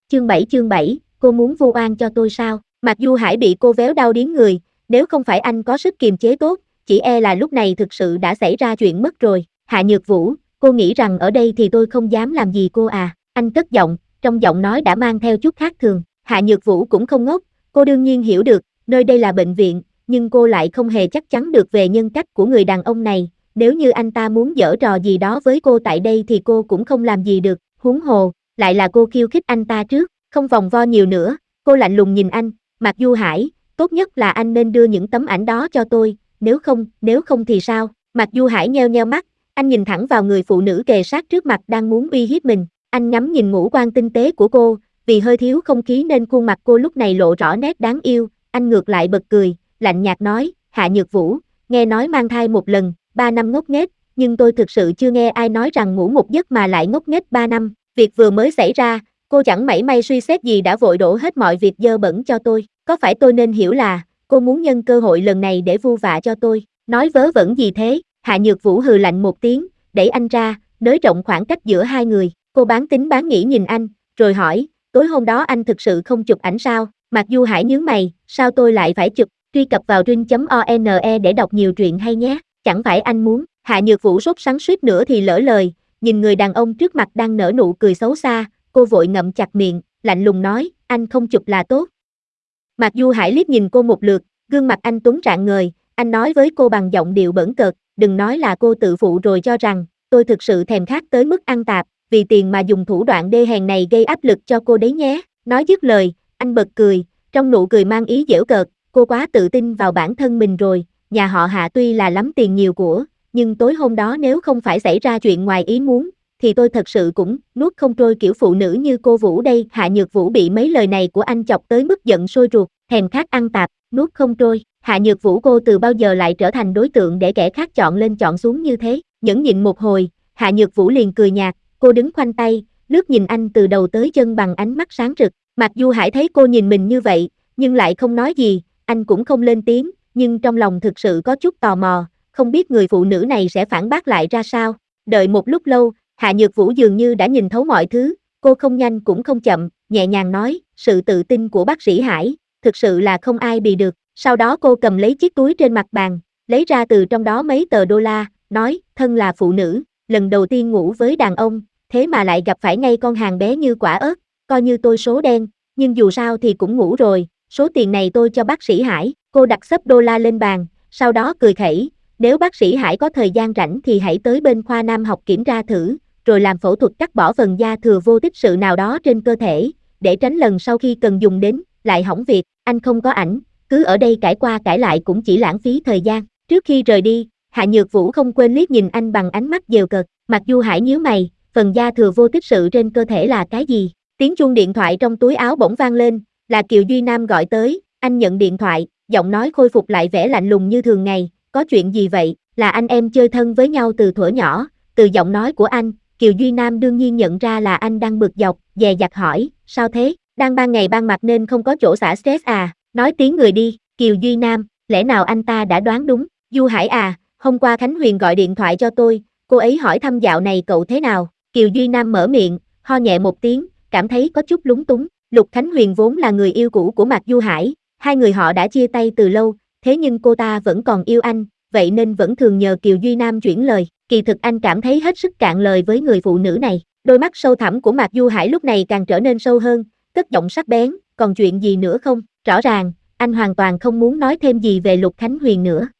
Chương 7, cô muốn vu oan cho tôi sao? Mạc Du Hải bị cô véo đau điếng người, nếu không phải anh có sức kiềm chế tốt, chỉ e là lúc này thực sự đã xảy ra chuyện mất rồi. Hạ Nhược Vũ, cô nghĩ rằng ở đây thì tôi không dám làm gì cô à? Anh cất giọng, trong giọng nói đã mang theo chút khác thường. Hạ Nhược Vũ cũng không ngốc, cô đương nhiên hiểu được, nơi đây là bệnh viện, nhưng cô lại không hề chắc chắn được về nhân cách của người đàn ông này. Nếu như anh ta muốn giở trò gì đó với cô tại đây thì cô cũng không làm gì được, huống hồ, lại là cô khiêu khích anh ta trước. Không vòng vo nhiều nữa, cô lạnh lùng nhìn anh, Mạc Du Hải, tốt nhất là anh nên đưa những tấm ảnh đó cho tôi, nếu không thì sao? Mạc Du Hải nheo nheo mắt, anh nhìn thẳng vào người phụ nữ kề sát trước mặt đang muốn uy hiếp mình, anh ngắm nhìn ngũ quan tinh tế của cô, vì hơi thiếu không khí nên khuôn mặt cô lúc này lộ rõ nét đáng yêu, anh ngược lại bật cười, lạnh nhạt nói, Hạ Nhược Vũ, nghe nói mang thai một lần, 3 năm ngốc nghếch, nhưng tôi thực sự chưa nghe ai nói rằng ngủ một giấc mà lại ngốc nghếch 3 năm, việc vừa mới xảy ra, cô chẳng mảy may suy xét gì đã vội đổ hết mọi việc dơ bẩn cho tôi, có phải tôi nên hiểu là, cô muốn nhân cơ hội lần này để vu vạ cho tôi, nói vớ vẩn gì thế? Hạ Nhược Vũ hừ lạnh một tiếng, đẩy anh ra, nới rộng khoảng cách giữa hai người, cô bán tính bán nghĩ nhìn anh, rồi hỏi, tối hôm đó anh thực sự không chụp ảnh sao? Mạc Du Hải nhướng mày, sao tôi lại phải chụp? Truy cập vào ring.one để đọc nhiều truyện hay nhé, chẳng phải anh muốn? Hạ Nhược Vũ sốt sắng suýt nữa thì lỡ lời, nhìn người đàn ông trước mặt đang nở nụ cười xấu xa, cô vội ngậm chặt miệng, lạnh lùng nói, anh không chụp là tốt. Mạc Du Hải liếc nhìn cô một lượt, gương mặt anh tuấn rạng ngời, anh nói với cô bằng giọng điệu bỡn cợt, đừng nói là cô tự phụ rồi cho rằng, tôi thực sự thèm khát tới mức ăn tạp, vì tiền mà dùng thủ đoạn đê hèn này gây áp lực cho cô đấy nhé. Nói dứt lời, anh bật cười, trong nụ cười mang ý giễu cợt, cô quá tự tin vào bản thân mình rồi, nhà họ Hạ tuy là lắm tiền nhiều của, nhưng tối hôm đó nếu không phải xảy ra chuyện ngoài ý muốn, thì tôi thật sự cũng nuốt không trôi kiểu phụ nữ như cô Vũ đây. Hạ Nhược Vũ bị mấy lời này của anh chọc tới mức giận sôi ruột, thèm khát ăn tạp, nuốt không trôi. Hạ Nhược Vũ, cô từ bao giờ lại trở thành đối tượng để kẻ khác chọn lên chọn xuống như thế? Nhẫn nhịn một hồi, Hạ Nhược Vũ liền cười nhạt, cô đứng khoanh tay, lướt nhìn anh từ đầu tới chân bằng ánh mắt sáng rực. Mặc dù Hải thấy cô nhìn mình như vậy, nhưng lại không nói gì, anh cũng không lên tiếng, nhưng trong lòng thực sự có chút tò mò, không biết người phụ nữ này sẽ phản bác lại ra sao. Đợi một lúc lâu, Hạ Nhược Vũ dường như đã nhìn thấu mọi thứ, cô không nhanh cũng không chậm, nhẹ nhàng nói, sự tự tin của bác sĩ Hải, thực sự là không ai bì được. Sau đó cô cầm lấy chiếc túi trên mặt bàn, lấy ra từ trong đó mấy tờ đô la, nói, thân là phụ nữ, lần đầu tiên ngủ với đàn ông, thế mà lại gặp phải ngay con hàng bé như quả ớt, coi như tôi số đen, nhưng dù sao thì cũng ngủ rồi, số tiền này tôi cho bác sĩ Hải. Cô đặt xấp đô la lên bàn, sau đó cười khẩy, nếu bác sĩ Hải có thời gian rảnh thì hãy tới bên khoa nam học kiểm tra thử, rồi làm phẫu thuật cắt bỏ phần da thừa vô tích sự nào đó trên cơ thể, để tránh lần sau khi cần dùng đến, lại hỏng việc. Anh không có ảnh, cứ ở đây cãi qua cãi lại cũng chỉ lãng phí thời gian. Trước khi rời đi, Hạ Nhược Vũ không quên liếc nhìn anh bằng ánh mắt dèo cợt. Mặc dù Hải nhíu mày, phần da thừa vô tích sự trên cơ thể là cái gì? Tiếng chuông điện thoại trong túi áo bỗng vang lên, là Kiều Duy Nam gọi tới. Anh nhận điện thoại, giọng nói khôi phục lại vẻ lạnh lùng như thường ngày. Có chuyện gì vậy? Là anh em chơi thân với nhau từ thuở nhỏ. Từ giọng nói của anh, Kiều Duy Nam đương nhiên nhận ra là anh đang bực dọc, dè dặt hỏi, sao thế? Đang ban ngày ban mặt nên không có chỗ xả stress à? Nói tiếng người đi. Kiều Duy Nam, lẽ nào anh ta đã đoán đúng? Du Hải à, hôm qua Khánh Huyền gọi điện thoại cho tôi, cô ấy hỏi thăm dạo này cậu thế nào? Kiều Duy Nam mở miệng, ho nhẹ một tiếng, cảm thấy có chút lúng túng. Lục Khánh Huyền vốn là người yêu cũ của Mạc Du Hải, hai người họ đã chia tay từ lâu, thế nhưng cô ta vẫn còn yêu anh, vậy nên vẫn thường nhờ Kiều Duy Nam chuyển lời. Kỳ thực anh cảm thấy hết sức cạn lời với người phụ nữ này. Đôi mắt sâu thẳm của Mạc Du Hải lúc này càng trở nên sâu hơn, cất giọng sắc bén, còn chuyện gì nữa không? Rõ ràng, anh hoàn toàn không muốn nói thêm gì về Lục Khánh Huyền nữa.